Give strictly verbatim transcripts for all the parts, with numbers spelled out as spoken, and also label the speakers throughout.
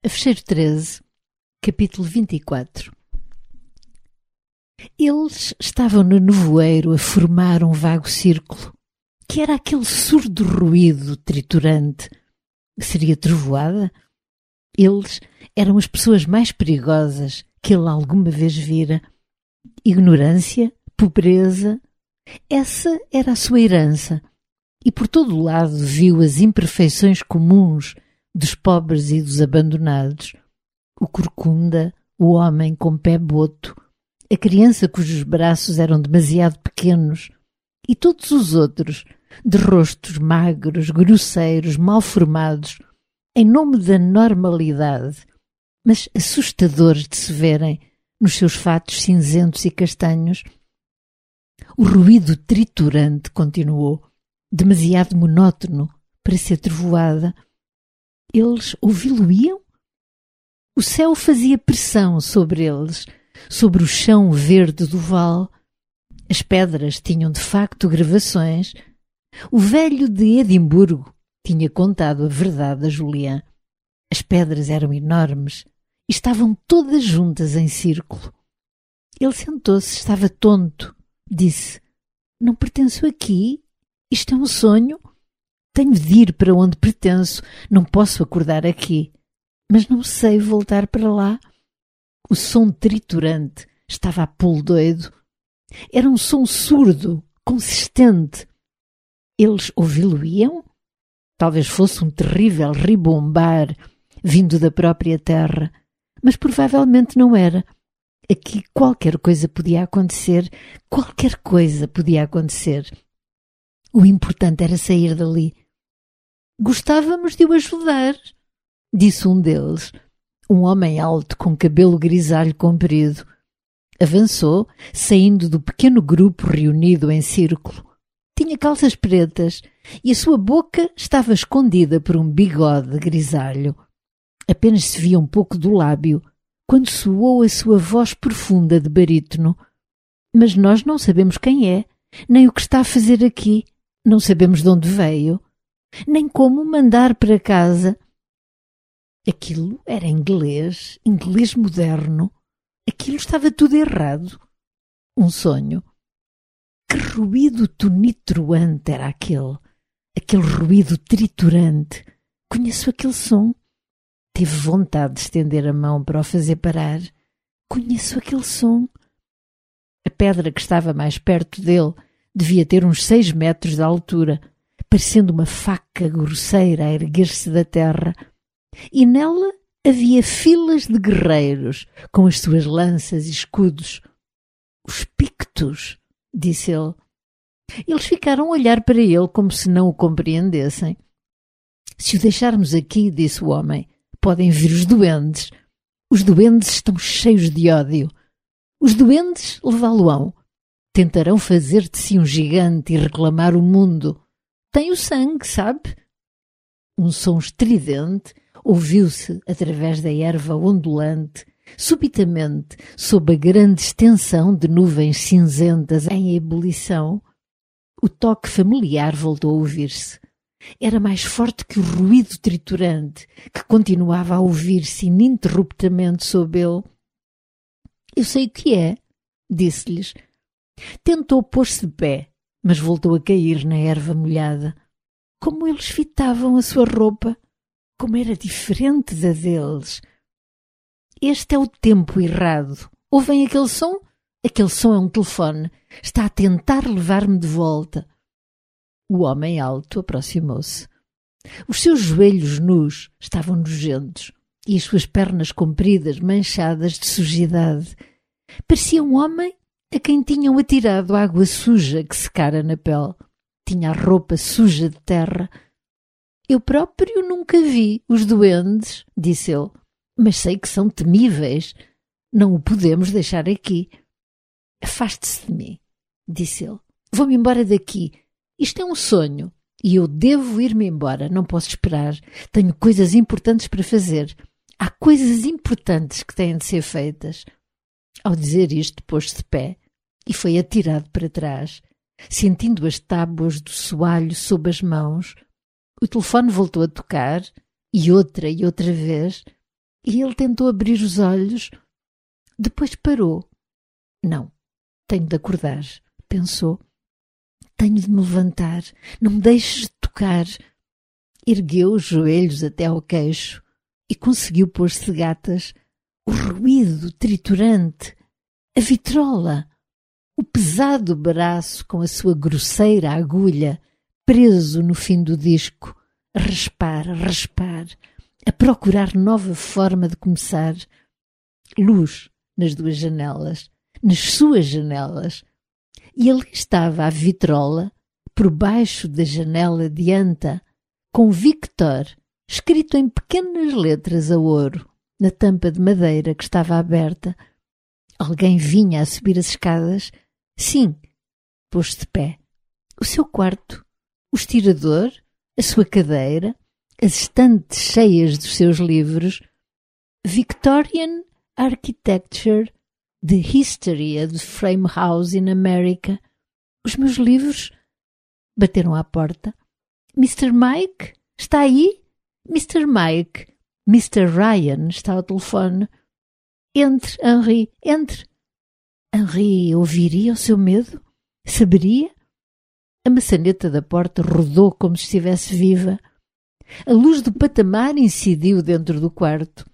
Speaker 1: Fecheiro treze, capítulo vinte e quatro. Eles estavam no nevoeiro a formar um vago círculo, que era aquele surdo ruído triturante. Seria trovoada? Eles eram as pessoas mais perigosas que ele alguma vez vira. Ignorância, pobreza, essa era a sua herança, e por todo o lado viu as imperfeições comuns dos pobres e dos abandonados, o corcunda, o homem com pé boto, a criança cujos braços eram demasiado pequenos, e todos os outros, de rostos magros, grosseiros, mal formados, em nome da normalidade, mas assustadores de se verem nos seus fatos cinzentos e castanhos. O ruído triturante continuou, demasiado monótono para ser trovoada. Eles ouvi-lo-iam? O céu fazia pressão sobre eles, sobre o chão verde do vale. As pedras tinham de facto gravações. O velho de Edimburgo tinha contado a verdade a Julián. As pedras eram enormes e estavam todas juntas em círculo. Ele sentou-se, estava tonto. Disse: "Não pertenço aqui? Isto é um sonho? Tenho de ir para onde pertenço. Não posso acordar aqui. Mas não sei voltar para lá." O som triturante estava a pô-lo doido. Era um som surdo, consistente. Eles ouvi-lo-iam? Talvez fosse um terrível ribombar vindo da própria terra, mas provavelmente não era. Aqui qualquer coisa podia acontecer, qualquer coisa podia acontecer. O importante era sair dali. "Gostávamos de o ajudar", disse um deles, um homem alto com cabelo grisalho comprido. Avançou, saindo do pequeno grupo reunido em círculo. Tinha calças pretas e a sua boca estava escondida por um bigode grisalho. Apenas se via um pouco do lábio, quando soou a sua voz profunda de barítono. "Mas nós não sabemos quem é, nem o que está a fazer aqui. Não sabemos de onde veio, nem como mandar para casa." Aquilo era inglês, inglês moderno. Aquilo estava tudo errado. Um sonho. Que ruído tonitruante era aquele, aquele ruído triturante. Conheço aquele som. Tive vontade de estender a mão para o fazer parar. Conheço aquele som. A pedra que estava mais perto dele devia ter uns seis metros de altura, parecendo uma faca grosseira a erguer-se da terra. E nela havia filas de guerreiros com as suas lanças e escudos. "Os Pictos", disse ele. Eles ficaram a olhar para ele como se não o compreendessem. "Se o deixarmos aqui", disse o homem, "podem vir os duendes. Os duendes estão cheios de ódio. Os duendes levá-lo-ão. Tentarão fazer de si um gigante e reclamar o mundo. Tem o sangue, sabe?" Um som estridente ouviu-se através da erva ondulante, subitamente, sob a grande extensão de nuvens cinzentas em ebulição. O toque familiar voltou a ouvir-se. Era mais forte que o ruído triturante que continuava a ouvir-se ininterruptamente sob ele. "Eu sei o que é", disse-lhes. Tentou pôr-se de pé, mas voltou a cair na erva molhada. Como eles fitavam a sua roupa! Como era diferente da deles! "Este é o tempo errado. Ouvem aquele som? Aquele som é um telefone. Está a tentar levar-me de volta." O homem alto aproximou-se. Os seus joelhos nus estavam nojentos e as suas pernas compridas manchadas de sujidade. Parecia um homem a quem tinham atirado água suja que secara na pele. Tinha a roupa suja de terra. "Eu próprio nunca vi os duendes", disse ele, "mas sei que são temíveis. Não o podemos deixar aqui." "Afaste-se de mim", disse ele. "Vou-me embora daqui. Isto é um sonho e eu devo ir-me embora. Não posso esperar. Tenho coisas importantes para fazer. Há coisas importantes que têm de ser feitas." Ao dizer isto, pôs-se de pé e foi atirado para trás, sentindo as tábuas do soalho sob as mãos. O telefone voltou a tocar, e outra e outra vez. e ele tentou abrir os olhos. Depois parou. Não, tenho de acordar, pensou. Tenho de me levantar, não me deixes de tocar. Ergueu os joelhos até ao queixo e conseguiu pôr-se de gatas. O ruído triturante, a vitrola, o pesado braço com a sua grosseira agulha preso no fim do disco, a raspar, a raspar, a procurar nova forma de começar. Luz nas duas janelas, nas suas janelas. E ali estava a vitrola, por baixo da janela de anta, com Victor, escrito em pequenas letras a ouro, na tampa de madeira que estava aberta. Alguém vinha a subir as escadas. Sim, pôs-se de pé. O seu quarto, o estirador, a sua cadeira, as estantes cheias dos seus livros. Victorian Architecture, The History of the Frame House in America. Os meus livros. Bateram à porta. mister Mike, está aí? mister Mike. mister Ryan está ao telefone. Entre, Henri, entre. Henri ouviria o seu medo? Saberia? A maçaneta da porta rodou como se estivesse viva. A luz do patamar incidiu dentro do quarto.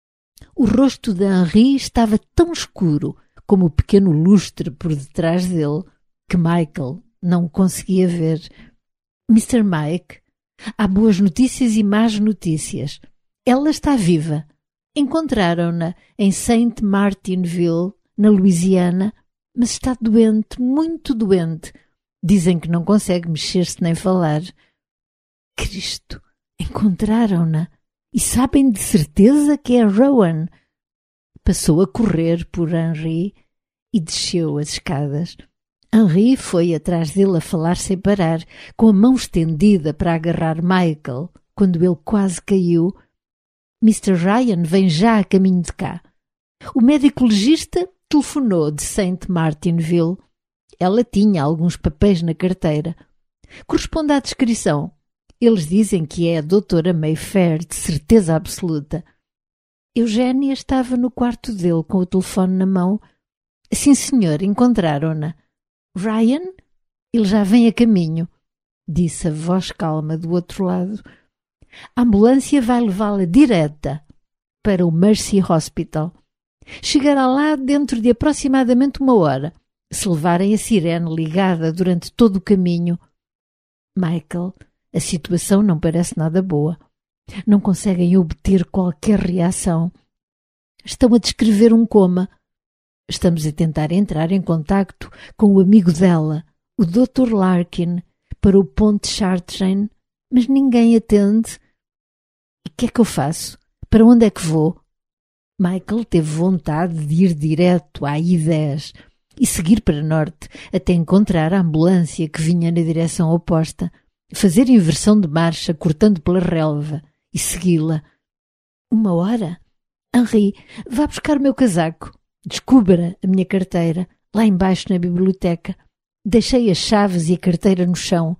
Speaker 1: O rosto de Henri estava tão escuro como o pequeno lustre por detrás dele que Michael não o conseguia ver. mister Mike, há boas notícias e más notícias. Ela está viva. Encontraram-na em Saint Martinville, na Louisiana, mas está doente, muito doente. Dizem que não consegue mexer-se nem falar. Cristo, encontraram-na e sabem de certeza que é Rowan. Passou a correr por Henri e desceu as escadas. Henri foi atrás dele a falar sem parar, com a mão estendida para agarrar Michael, quando ele quase caiu. mister Ryan vem já a caminho de cá. O médico legista telefonou de Saint Martinville. Ela tinha alguns papéis na carteira. Corresponde à descrição. Eles dizem que é a doutora Mayfair, de certeza absoluta. Eugénia estava no quarto dele com o telefone na mão. Sim, senhor, encontraram-na. Ryan? Ele já vem a caminho, disse a voz calma do outro lado. A ambulância vai levá-la direta para o Mercy Hospital. Chegará lá dentro de aproximadamente uma hora, se levarem a sirene ligada durante todo o caminho. Michael, a situação não parece nada boa. Não conseguem obter qualquer reação. Estão a descrever um coma. Estamos a tentar entrar em contacto com o amigo dela, o doutor Larkin, para o ponte Chartrain, mas ninguém atende. E o que é que eu faço? Para onde é que vou? Michael teve vontade de ir direto à I dez e seguir para norte até encontrar a ambulância que vinha na direção oposta, fazer inversão de marcha cortando pela relva e segui-la. Uma hora? Henri, vá buscar o meu casaco. Descubra a minha carteira, lá embaixo na biblioteca. Deixei as chaves e a carteira no chão.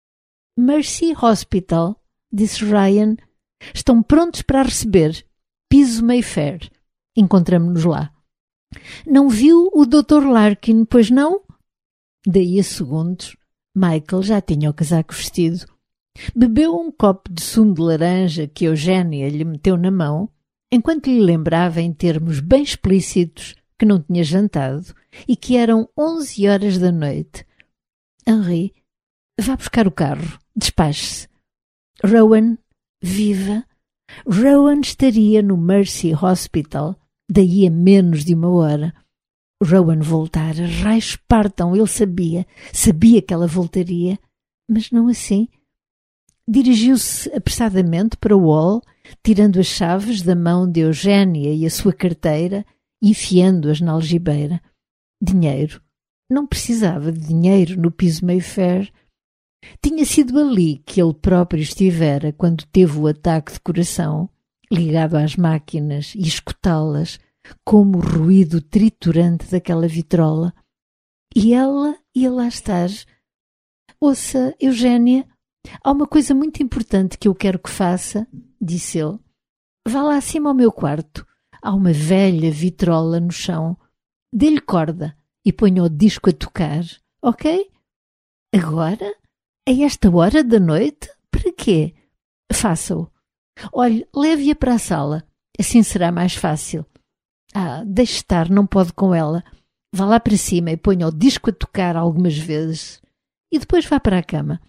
Speaker 1: Mercy Hospital, disse Ryan. Estão prontos para a receber. Piso Mayfair. Encontramo-nos lá. Não viu o doutor Larkin, pois não? Daí a segundos, Michael já tinha o casaco vestido. Bebeu um copo de sumo de laranja que Eugénia lhe meteu na mão, enquanto lhe lembrava em termos bem explícitos que não tinha jantado e que eram onze horas da noite. Henri, vá buscar o carro. Despache-se. Rowan, viva. Rowan estaria no Mercy Hospital daí a menos de uma hora. Rowan voltara, raios partam, ele sabia, sabia que ela voltaria, mas não assim. Dirigiu-se apressadamente para o hall, tirando as chaves da mão de Eugénia e a sua carteira, enfiando-as na algibeira. Dinheiro. Não precisava de dinheiro no piso Mayfair. Tinha sido ali que ele próprio estivera quando teve o ataque de coração, ligado às máquinas e escutá-las, como o ruído triturante daquela vitrola. E ela ia lá estar. Ouça, Eugénia, há uma coisa muito importante que eu quero que faça, disse ele. Vá lá acima ao meu quarto. Há uma velha vitrola no chão. Dê-lhe corda e ponha o disco a tocar, ok? Agora? A esta hora da noite? Para quê? Faça-o. Olhe, leve-a para a sala. Assim será mais fácil. Ah, deixe estar, não pode com ela. Vá lá para cima e ponha o disco a tocar algumas vezes. E depois vá para a cama.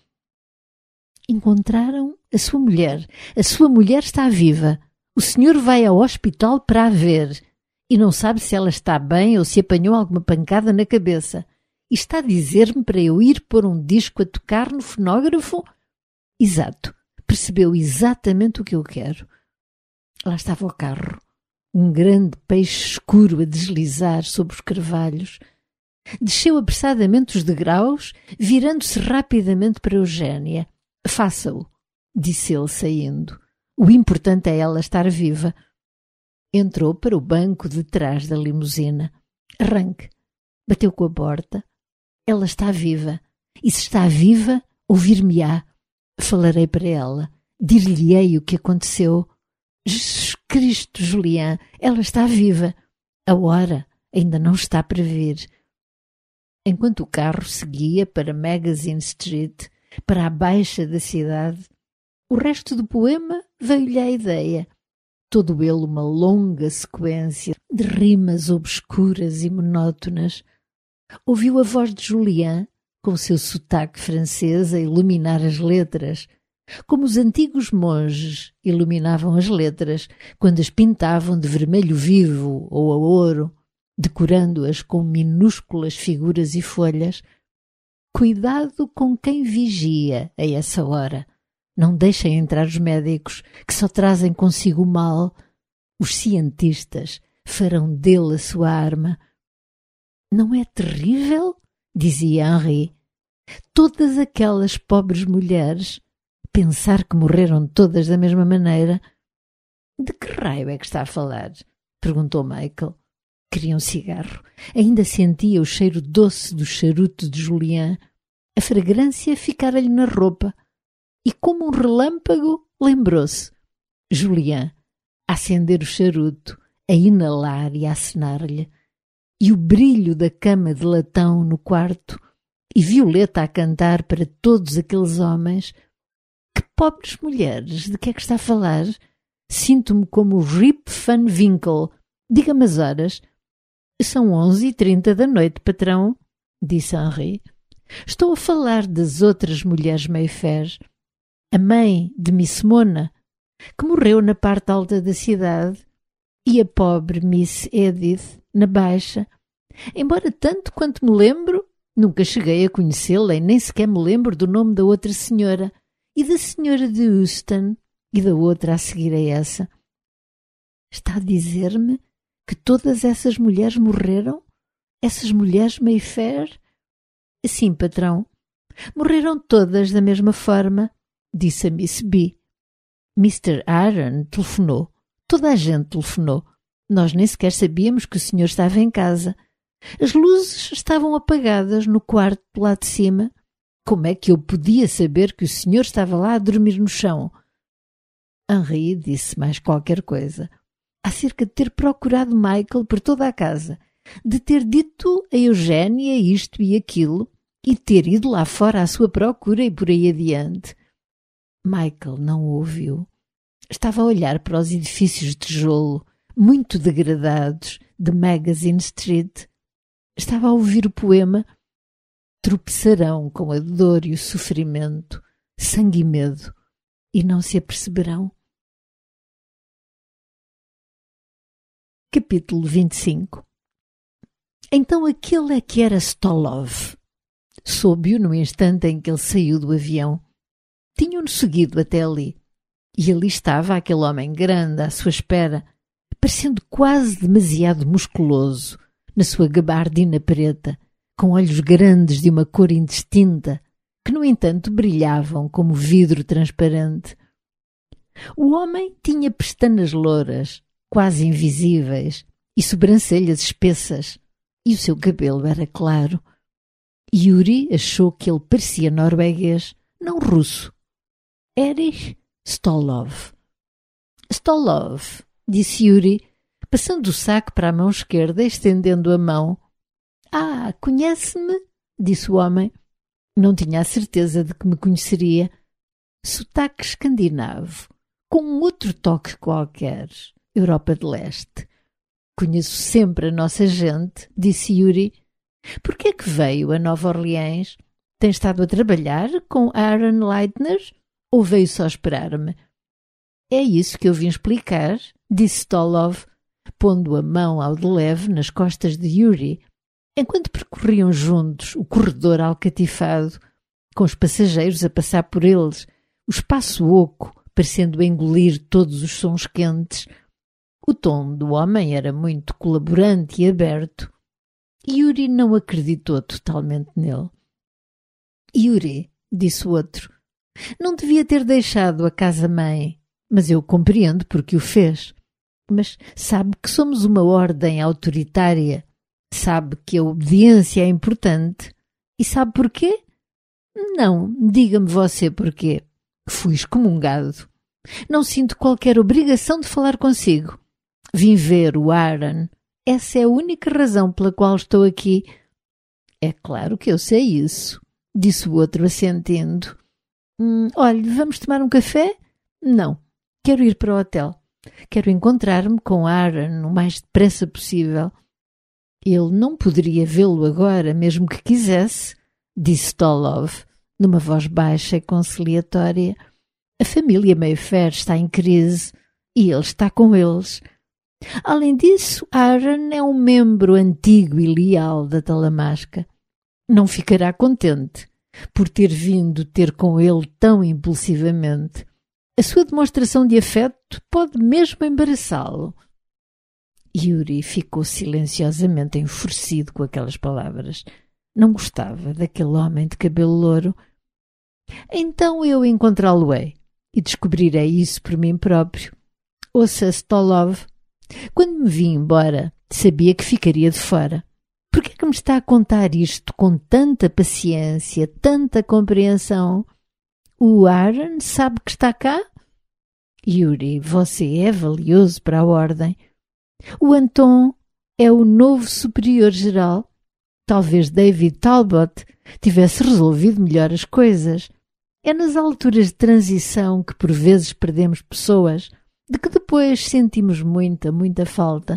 Speaker 1: Encontraram a sua mulher. A sua mulher está viva. O senhor vai ao hospital para a ver. E não sabe se ela está bem ou se apanhou alguma pancada na cabeça. E está a dizer-me para eu ir pôr um disco a tocar no fonógrafo? Exato. Percebeu exatamente o que eu quero. Lá estava o carro. Um grande peixe escuro a deslizar sobre os carvalhos. Desceu apressadamente os degraus, virando-se rapidamente para Eugénia. Faça-o, disse ele saindo. O importante é ela estar viva. Entrou para o banco de trás da limusina. Arranque. Bateu com a porta. Ela está viva. E se está viva, ouvir-me-á. Falarei para ela. Dir-lhe-ei o que aconteceu. Jesus Cristo, Julián, ela está viva. A hora ainda não está para vir. Enquanto o carro seguia para Magazine Street, para a baixa da cidade, o resto do poema veio-lhe à ideia. Todo ele uma longa sequência de rimas obscuras e monótonas. Ouviu a voz de Julián, com o seu sotaque francês, a iluminar as letras, como os antigos monges iluminavam as letras quando as pintavam de vermelho vivo ou a ouro, decorando-as com minúsculas figuras e folhas. Cuidado com quem vigia a essa hora. Não deixem entrar os médicos, que só trazem consigo o mal. Os cientistas farão dele a sua arma. Não é terrível? Dizia Henri. Todas aquelas pobres mulheres, pensar que morreram todas da mesma maneira. De que raio é que está a falar? Perguntou Michael. Queria um cigarro. Ainda sentia o cheiro doce do charuto de Julián. A fragrância ficara-lhe na roupa. E como um relâmpago, lembrou-se. Julián, a acender o charuto, a inalar e a acenar-lhe. E o brilho da cama de latão no quarto, e Violeta a cantar para todos aqueles homens. Que pobres mulheres, de que é que está a falar? Sinto-me como Rip Van Winkle. Diga-me as horas. São onze e trinta da noite, patrão, disse Henri. Estou a falar das outras mulheres Mayfair. A mãe de Miss Mona, que morreu na parte alta da cidade, e a pobre Miss Edith, na baixa. Embora tanto quanto me lembro, nunca cheguei a conhecê-la e nem sequer me lembro do nome da outra senhora, e da senhora de Houston, e da outra a seguir a essa. Está a dizer-me que todas essas mulheres morreram? Essas mulheres Mayfair? Sim, patrão. Morreram todas da mesma forma, disse a Miss B. mister Aaron telefonou. Toda a gente telefonou. Nós nem sequer sabíamos que o senhor estava em casa. As luzes estavam apagadas no quarto lá de cima. Como é que eu podia saber que o senhor estava lá a dormir no chão? Henri disse mais qualquer coisa, acerca de ter procurado Michael por toda a casa, de ter dito a Eugénia isto e aquilo, e ter ido lá fora à sua procura e por aí adiante. Michael não o ouviu. Estava a olhar para os edifícios de tijolo, muito degradados, de Magazine Street. Estava a ouvir o poema. Tropeçarão com a dor e o sofrimento, sangue e medo, e não se aperceberão. Capítulo vinte e cinco. Então aquele é que era Stolov. Soube-o no instante em que ele saiu do avião. Tinham-no seguido até ali. E ali estava aquele homem grande à sua espera, parecendo quase demasiado musculoso, na sua gabardina preta, com olhos grandes de uma cor indistinta, que no entanto brilhavam como vidro transparente. O homem tinha pestanas louras, quase invisíveis, e sobrancelhas espessas, e o seu cabelo era claro. Yuri achou que ele parecia norueguês, não russo. Erich Stolov. Stolov, disse Yuri, passando o saco para a mão esquerda e estendendo a mão. Ah, conhece-me? Disse o homem. Não tinha a certeza de que me conheceria. Sotaque escandinavo, com um outro toque qualquer. Europa de Leste. Conheço sempre a nossa gente, disse Yuri. Por que é que veio a Nova Orleans? Tem estado a trabalhar com Aaron Leitner ou veio só esperar-me? É isso que eu vim explicar, disse Stolov, pondo a mão ao de leve nas costas de Yuri, enquanto percorriam juntos o corredor alcatifado, com os passageiros a passar por eles, o espaço oco parecendo engolir todos os sons quentes. O tom do homem era muito colaborante e aberto. Yuri não acreditou totalmente nele. Yuri, disse o outro, não devia ter deixado a casa-mãe, mas eu compreendo porque o fez. Mas sabe que somos uma ordem autoritária, sabe que a obediência é importante. E sabe porquê? Não, diga-me você porquê. Fui excomungado. Não sinto qualquer obrigação de falar consigo. Vim ver o Aaron. Essa é a única razão pela qual estou aqui. É claro que eu sei isso, disse o outro assentindo. Hum, olhe, vamos tomar um café? Não, quero ir para o hotel. Quero encontrar-me com Aaron o mais depressa possível. Ele não poderia vê-lo agora, mesmo que quisesse, disse Stolov, numa voz baixa e conciliatória. A família Mayfair está em crise e ele está com eles. Além disso, Aaron é um membro antigo e leal da Talamasca. Não ficará contente por ter vindo ter com ele tão impulsivamente. A sua demonstração de afeto pode mesmo embaraçá-lo. Yuri ficou silenciosamente enfurecido com aquelas palavras. Não gostava daquele homem de cabelo louro. Então eu encontrá-lo-ei e descobrirei isso por mim próprio. Ouça, Stolov, quando me vim embora, sabia que ficaria de fora. Por que é que me está a contar isto com tanta paciência, tanta compreensão? O Aaron sabe que está cá? Yuri, você é valioso para a ordem. O Anton é o novo superior-geral. Talvez David Talbot tivesse resolvido melhor as coisas. É nas alturas de transição que por vezes perdemos pessoas, de que depois sentimos muita, muita falta.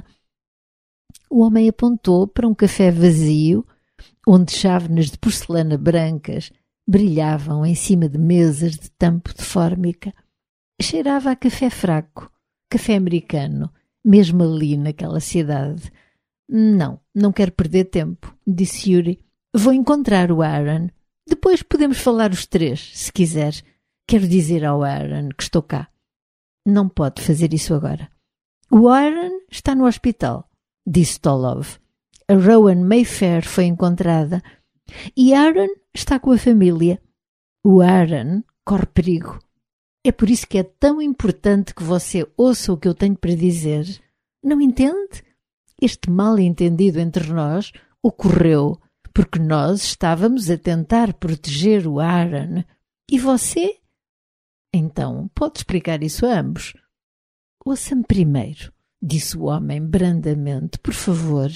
Speaker 1: O homem apontou para um café vazio, onde chávenas de porcelana brancas brilhavam em cima de mesas de tampo de fórmica. Cheirava a café fraco, café americano, mesmo ali naquela cidade. Não, não quero perder tempo, disse Yuri. Vou encontrar o Aaron. Depois podemos falar os três, se quiser. Quero dizer ao Aaron que estou cá. Não pode fazer isso agora. O Aaron está no hospital, disse Stolov. A Rowan Mayfair foi encontrada e Aaron está com a família. O Aaron corre perigo. É por isso que é tão importante que você ouça o que eu tenho para dizer. Não entende? Este mal-entendido entre nós ocorreu porque nós estávamos a tentar proteger o Aaron. E você? Então, pode explicar isso a ambos. Ouça-me primeiro, disse o homem brandamente, por favor.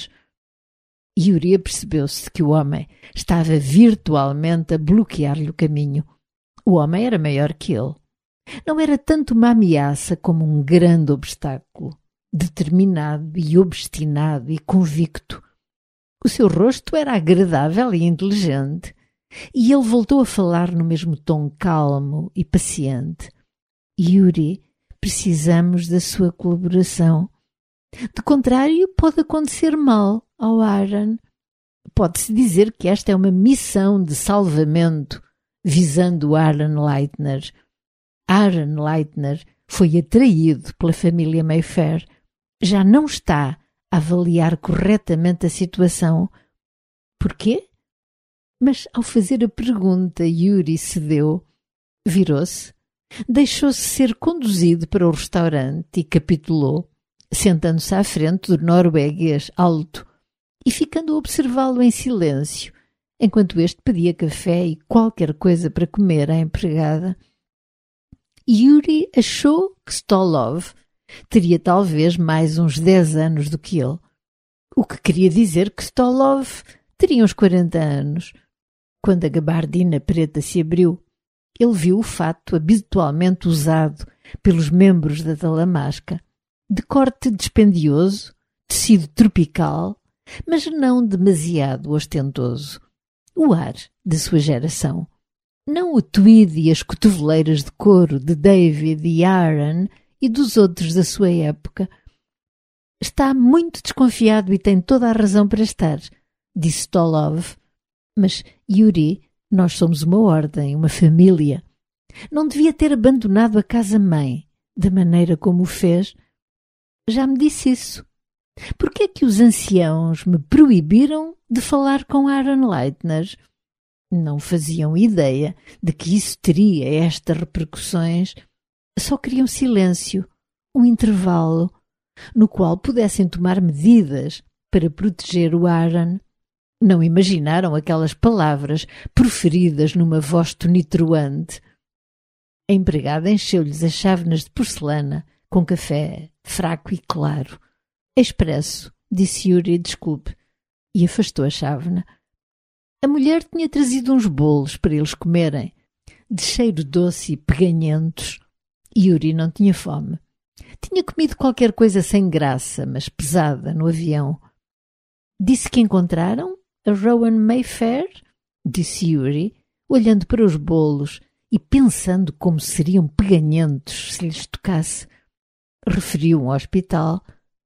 Speaker 1: Yuri apercebeu-se que o homem estava virtualmente a bloquear-lhe o caminho. O homem era maior que ele. Não era tanto uma ameaça como um grande obstáculo, determinado e obstinado e convicto. O seu rosto era agradável e inteligente, e ele voltou a falar no mesmo tom calmo e paciente. Yuri, precisamos da sua colaboração. De contrário, pode acontecer mal ao Aaron. Pode-se dizer que esta é uma missão de salvamento visando Aaron Leitner. Aaron Leitner foi atraído pela família Mayfair. Já não está a avaliar corretamente a situação. Porquê? Mas ao fazer a pergunta, Yuri cedeu, virou-se, deixou-se ser conduzido para o restaurante e capitulou, sentando-se à frente do norueguês alto e ficando a observá-lo em silêncio, enquanto este pedia café e qualquer coisa para comer à empregada. Yuri achou que Stolov teria talvez mais uns dez anos do que ele. O que queria dizer que Stolov teria uns quarenta anos. Quando a gabardina preta se abriu, ele viu o fato habitualmente usado pelos membros da Talamasca, de corte dispendioso, tecido tropical, mas não demasiado ostentoso. O ar da sua geração. Não o tweed e as cotoveleiras de couro de David e Aaron e dos outros da sua época. Está muito desconfiado e tem toda a razão para estar, disse Stolov. Mas, Yuri, nós somos uma ordem, uma família. Não devia ter abandonado a casa-mãe, da maneira como o fez. Já me disse isso. Por que é que os anciãos me proibiram de falar com Aaron Leitner? Não faziam ideia de que isso teria estas repercussões. Só queriam silêncio, um intervalo, no qual pudessem tomar medidas para proteger o Aaron. Não imaginaram aquelas palavras proferidas numa voz tonitruante. A empregada encheu-lhes as chávenas de porcelana com café fraco e claro. Expresso, disse Yuri, desculpe, e afastou a chávena. A mulher tinha trazido uns bolos para eles comerem, de cheiro doce e peganhentos. Yuri não tinha fome. Tinha comido qualquer coisa sem graça, mas pesada, no avião. Disse que encontraram a Rowan Mayfair? Disse Yuri, olhando para os bolos e pensando como seriam peganhentos se lhes tocasse. Referiu um hospital.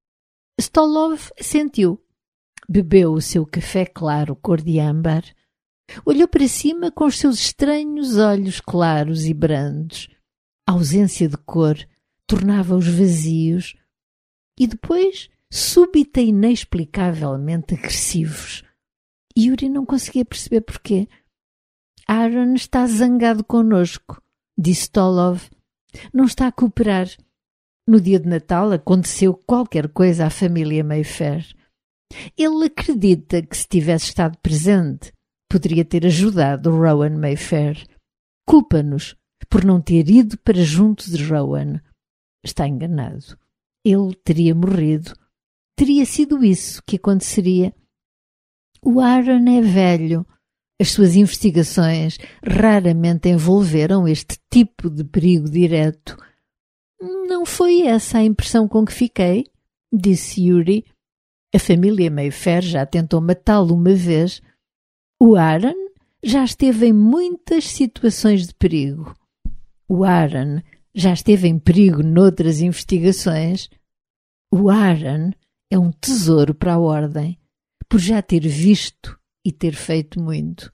Speaker 1: Stolov sentiu. Bebeu o seu café claro cor de âmbar. Olhou para cima com os seus estranhos olhos claros e brandos. A ausência de cor tornava-os vazios e depois súbita e inexplicavelmente agressivos. Yuri não conseguia perceber porquê. Aaron está zangado connosco, disse Stolov. Não está a cooperar. No dia de Natal aconteceu qualquer coisa à família Mayfair. Ele acredita que se tivesse estado presente, poderia ter ajudado Rowan Mayfair. Culpa-nos por não ter ido para junto de Rowan. Está enganado. Ele teria morrido. Teria sido isso que aconteceria. O Aaron é velho. As suas investigações raramente envolveram este tipo de perigo direto. Não foi essa a impressão com que fiquei, disse Yuri. A família Mayfair já tentou matá-lo uma vez. O Aaron já esteve em muitas situações de perigo. O Aaron já esteve em perigo noutras investigações. O Aaron é um tesouro para a ordem, por já ter visto e ter feito muito.